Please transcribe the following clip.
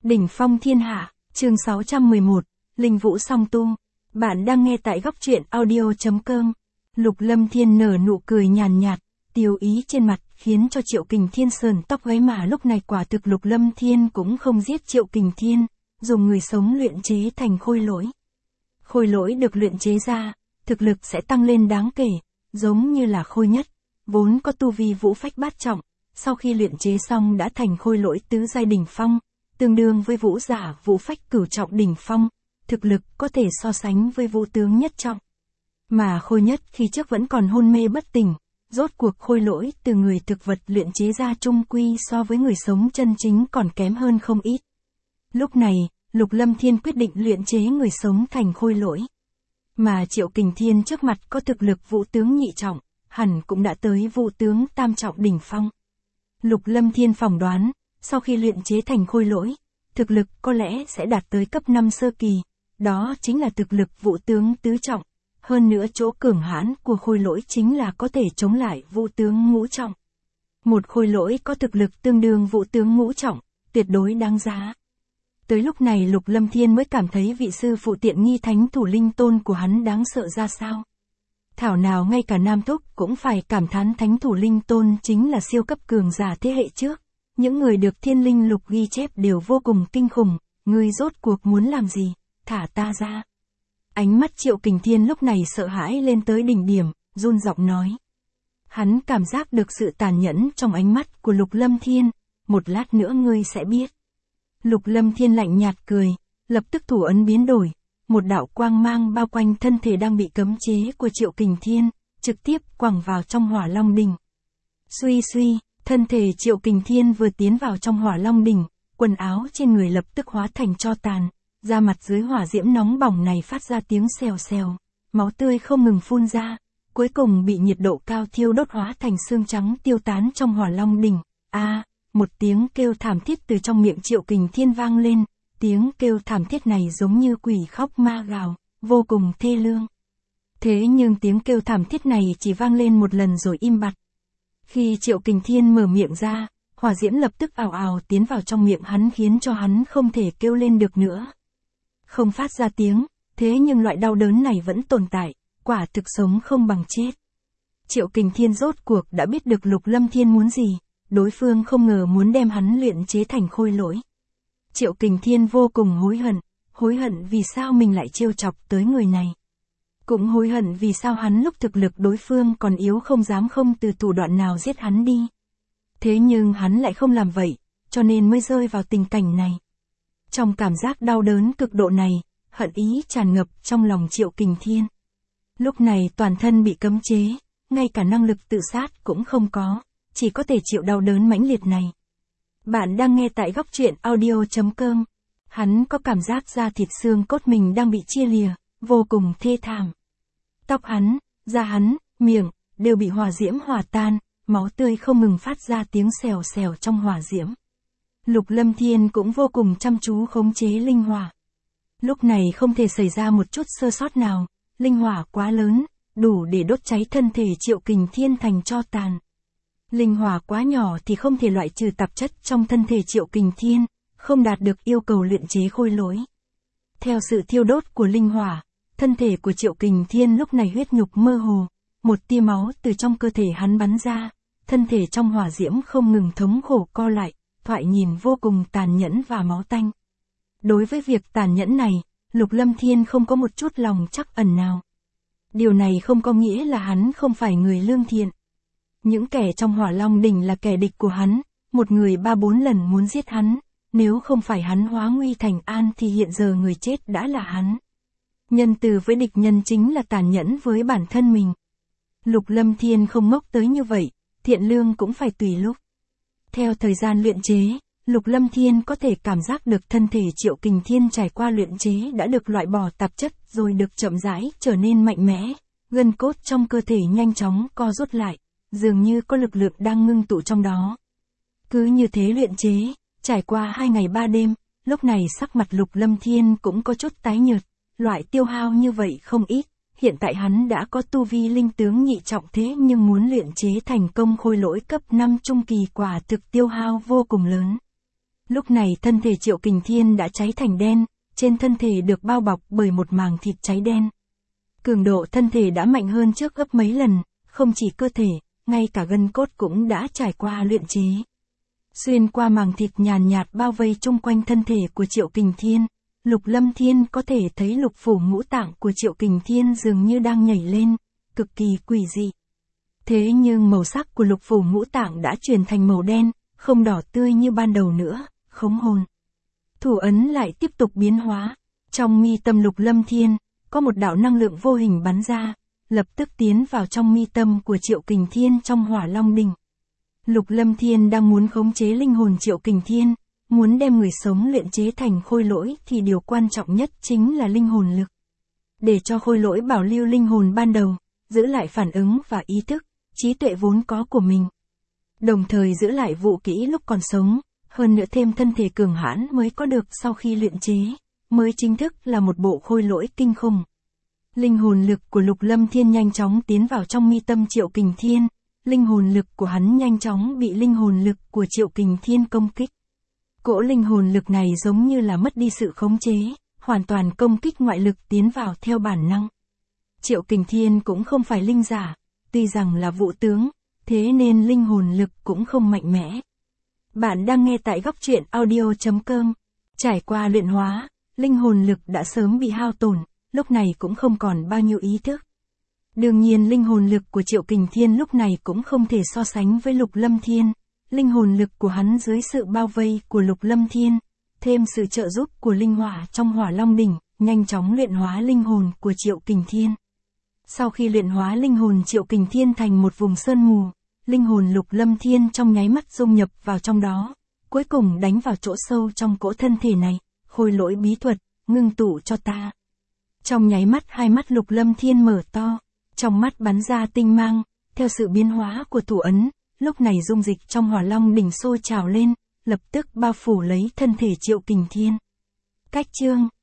Đỉnh phong thiên hạ, chương 611, Linh Vũ song tu. Bạn đang nghe tại góc truyện audio.com. Lục Lâm Thiên nở nụ cười nhàn nhạt, tiêu ý trên mặt, khiến cho Triệu Kình Thiên sờn tóc gáy, mà lúc này quả thực Lục Lâm Thiên cũng không giết Triệu Kình Thiên, dùng người sống luyện chế thành khôi lỗi. Khôi lỗi được luyện chế ra, thực lực sẽ tăng lên đáng kể, giống như là khôi nhất, vốn có tu vi vũ phách bát trọng, sau khi luyện chế xong đã thành khôi lỗi tứ giai đỉnh phong, tương đương với vũ giả vũ phách cửu trọng đỉnh phong, thực lực có thể so sánh với vũ tướng nhất trọng. Mà khôi nhất khi trước vẫn còn hôn mê bất tỉnh, rốt cuộc khôi lỗi từ người thực vật luyện chế ra chung quy so với người sống chân chính còn kém hơn không ít. Lúc này, Lục Lâm Thiên quyết định luyện chế người sống thành khôi lỗi. Mà Triệu Kình Thiên trước mặt có thực lực vũ tướng nhị trọng, hẳn cũng đã tới vũ tướng tam trọng đỉnh phong. Lục Lâm Thiên phỏng đoán, sau khi luyện chế thành khôi lỗi, thực lực có lẽ sẽ đạt tới cấp 5 sơ kỳ, đó chính là thực lực vũ tướng tứ trọng. Hơn nữa chỗ cường hãn của khôi lỗi chính là có thể chống lại vũ tướng ngũ trọng. Một khôi lỗi có thực lực tương đương vũ tướng ngũ trọng, tuyệt đối đáng giá. Tới lúc này Lục Lâm Thiên mới cảm thấy vị sư phụ tiện nghi thánh thủ linh tôn của hắn đáng sợ ra sao. Thảo nào ngay cả Nam Thúc cũng phải cảm thán thánh thủ linh tôn chính là siêu cấp cường giả thế hệ trước. Những người được thiên linh lục ghi chép đều vô cùng kinh khủng, ngươi rốt cuộc muốn làm gì, thả ta ra. Ánh mắt Triệu Kình Thiên lúc này sợ hãi lên tới đỉnh điểm, run giọng nói. Hắn cảm giác được sự tàn nhẫn trong ánh mắt của Lục Lâm Thiên, một lát nữa ngươi sẽ biết. Lục Lâm Thiên lạnh nhạt cười, lập tức thủ ấn biến đổi, một đạo quang mang bao quanh thân thể đang bị cấm chế của Triệu Kình Thiên, trực tiếp quẳng vào trong Hỏa Long đỉnh. Suy suy, thân thể Triệu Kình Thiên vừa tiến vào trong Hỏa Long đỉnh, quần áo trên người lập tức hóa thành tro tàn, da mặt dưới hỏa diễm nóng bỏng này phát ra tiếng xèo xèo, máu tươi không ngừng phun ra, cuối cùng bị nhiệt độ cao thiêu đốt hóa thành xương trắng tiêu tán trong Hỏa Long đỉnh. Một tiếng kêu thảm thiết từ trong miệng Triệu Kình Thiên vang lên, tiếng kêu thảm thiết này giống như quỷ khóc ma gào, vô cùng thê lương. Thế nhưng tiếng kêu thảm thiết này chỉ vang lên một lần rồi im bặt. Khi Triệu Kình Thiên mở miệng ra, hỏa diễm lập tức ào ào tiến vào trong miệng hắn khiến cho hắn không thể kêu lên được nữa. Không phát ra tiếng, thế nhưng loại đau đớn này vẫn tồn tại, quả thực sống không bằng chết. Triệu Kình Thiên rốt cuộc đã biết được Lục Lâm Thiên muốn gì, đối phương không ngờ muốn đem hắn luyện chế thành khôi lỗi. Triệu Kình Thiên vô cùng hối hận vì sao mình lại trêu chọc tới người này. Cũng hối hận vì sao hắn lúc thực lực đối phương còn yếu không dám không từ thủ đoạn nào giết hắn đi. Thế nhưng hắn lại không làm vậy, cho nên mới rơi vào tình cảnh này. Trong cảm giác đau đớn cực độ này, hận ý tràn ngập trong lòng Triệu Kình Thiên. Lúc này toàn thân bị cấm chế, ngay cả năng lực tự sát cũng không có, chỉ có thể chịu đau đớn mãnh liệt này. Bạn đang nghe tại góc truyện audio.com. Hắn có cảm giác da thịt xương cốt mình đang bị chia lìa, vô cùng thê thảm. Tóc hắn, da hắn, miệng, đều bị hỏa diễm hòa tan, máu tươi không ngừng phát ra tiếng xèo xèo trong hỏa diễm. Lục Lâm Thiên cũng vô cùng chăm chú khống chế linh hỏa. Lúc này không thể xảy ra một chút sơ sót nào, linh hỏa quá lớn, đủ để đốt cháy thân thể Triệu Kình Thiên thành tro tàn. Linh hỏa quá nhỏ thì không thể loại trừ tạp chất trong thân thể Triệu Kình Thiên, không đạt được yêu cầu luyện chế khôi lỗi. Theo sự thiêu đốt của linh hỏa, thân thể của Triệu Kình Thiên lúc này huyết nhục mơ hồ, một tia máu từ trong cơ thể hắn bắn ra, thân thể trong hỏa diễm không ngừng thống khổ co lại, thoại nhìn vô cùng tàn nhẫn và máu tanh. Đối với việc tàn nhẫn này, Lục Lâm Thiên không có một chút lòng trắc ẩn nào. Điều này không có nghĩa là hắn không phải người lương thiện. Những kẻ trong Hỏa Long đỉnh là kẻ địch của hắn, một người 3-4 lần muốn giết hắn, nếu không phải hắn hóa nguy thành an thì hiện giờ người chết đã là hắn. Nhân từ với địch nhân chính là tàn nhẫn với bản thân mình. Lục Lâm Thiên không ngốc tới như vậy, thiện lương cũng phải tùy lúc. Theo thời gian luyện chế, Lục Lâm Thiên có thể cảm giác được thân thể Triệu Kình Thiên trải qua luyện chế đã được loại bỏ tạp chất rồi được chậm rãi trở nên mạnh mẽ, gân cốt trong cơ thể nhanh chóng co rút lại, dường như có lực lượng đang ngưng tụ trong đó. Cứ như thế luyện chế, trải qua 2 ngày 3 đêm, lúc này sắc mặt Lục Lâm Thiên cũng có chút tái nhợt, loại tiêu hao như vậy không ít, hiện tại hắn đã có tu vi linh tướng nhị trọng thế nhưng muốn luyện chế thành công khôi lỗi cấp 5 trung kỳ quả thực tiêu hao vô cùng lớn. Lúc này thân thể Triệu Kình Thiên đã cháy thành đen, trên thân thể được bao bọc bởi một màng thịt cháy đen. Cường độ thân thể đã mạnh hơn trước gấp mấy lần, không chỉ cơ thể, ngay cả gân cốt cũng đã trải qua luyện chế. Xuyên qua màng thịt nhàn nhạt bao vây chung quanh thân thể của Triệu Kình Thiên, Lục Lâm Thiên có thể thấy lục phủ ngũ tạng của Triệu Kình Thiên dường như đang nhảy lên, cực kỳ quỷ dị. Thế nhưng màu sắc của lục phủ ngũ tạng đã chuyển thành màu đen, không đỏ tươi như ban đầu nữa, khống hồn. Thủ ấn lại tiếp tục biến hóa. Trong mi tâm Lục Lâm Thiên, có một đạo năng lượng vô hình bắn ra, lập tức tiến vào trong mi tâm của Triệu Kình Thiên trong Hỏa Long Đỉnh. Lục Lâm Thiên đang muốn khống chế linh hồn Triệu Kình Thiên, muốn đem người sống luyện chế thành khôi lỗi thì điều quan trọng nhất chính là linh hồn lực. Để cho khôi lỗi bảo lưu linh hồn ban đầu, giữ lại phản ứng và ý thức, trí tuệ vốn có của mình. Đồng thời giữ lại vũ kỹ lúc còn sống, hơn nữa thêm thân thể cường hãn mới có được sau khi luyện chế, mới chính thức là một bộ khôi lỗi kinh khủng. Linh hồn lực của Lục Lâm Thiên nhanh chóng tiến vào trong mi tâm Triệu Kình Thiên, linh hồn lực của hắn nhanh chóng bị linh hồn lực của Triệu Kình Thiên công kích. Cỗ linh hồn lực này giống như là mất đi sự khống chế, hoàn toàn công kích ngoại lực tiến vào theo bản năng. Triệu Kình Thiên cũng không phải linh giả, tuy rằng là vũ tướng, thế nên linh hồn lực cũng không mạnh mẽ. Bạn đang nghe tại góc truyện audio.com. Trải qua luyện hóa, linh hồn lực đã sớm bị hao tổn, lúc này cũng không còn bao nhiêu ý thức. Đương nhiên linh hồn lực của Triệu Kình Thiên lúc này cũng không thể so sánh với Lục Lâm Thiên. Linh hồn lực của hắn dưới sự bao vây của Lục Lâm Thiên, thêm sự trợ giúp của linh hỏa trong Hỏa Long Đỉnh, nhanh chóng luyện hóa linh hồn của Triệu Kình Thiên. Sau khi luyện hóa linh hồn Triệu Kình Thiên thành một vùng sơn mù, linh hồn Lục Lâm Thiên trong nháy mắt dung nhập vào trong đó, cuối cùng đánh vào chỗ sâu trong cỗ thân thể này, khôi lỗi bí thuật, ngưng tụ cho ta. Trong nháy mắt hai mắt Lục Lâm Thiên mở to, trong mắt bắn ra tinh mang, theo sự biến hóa của thủ ấn, lúc này dung dịch trong Hỏa Long Đỉnh sôi trào lên, lập tức bao phủ lấy thân thể Triệu Kình Thiên. Cách chương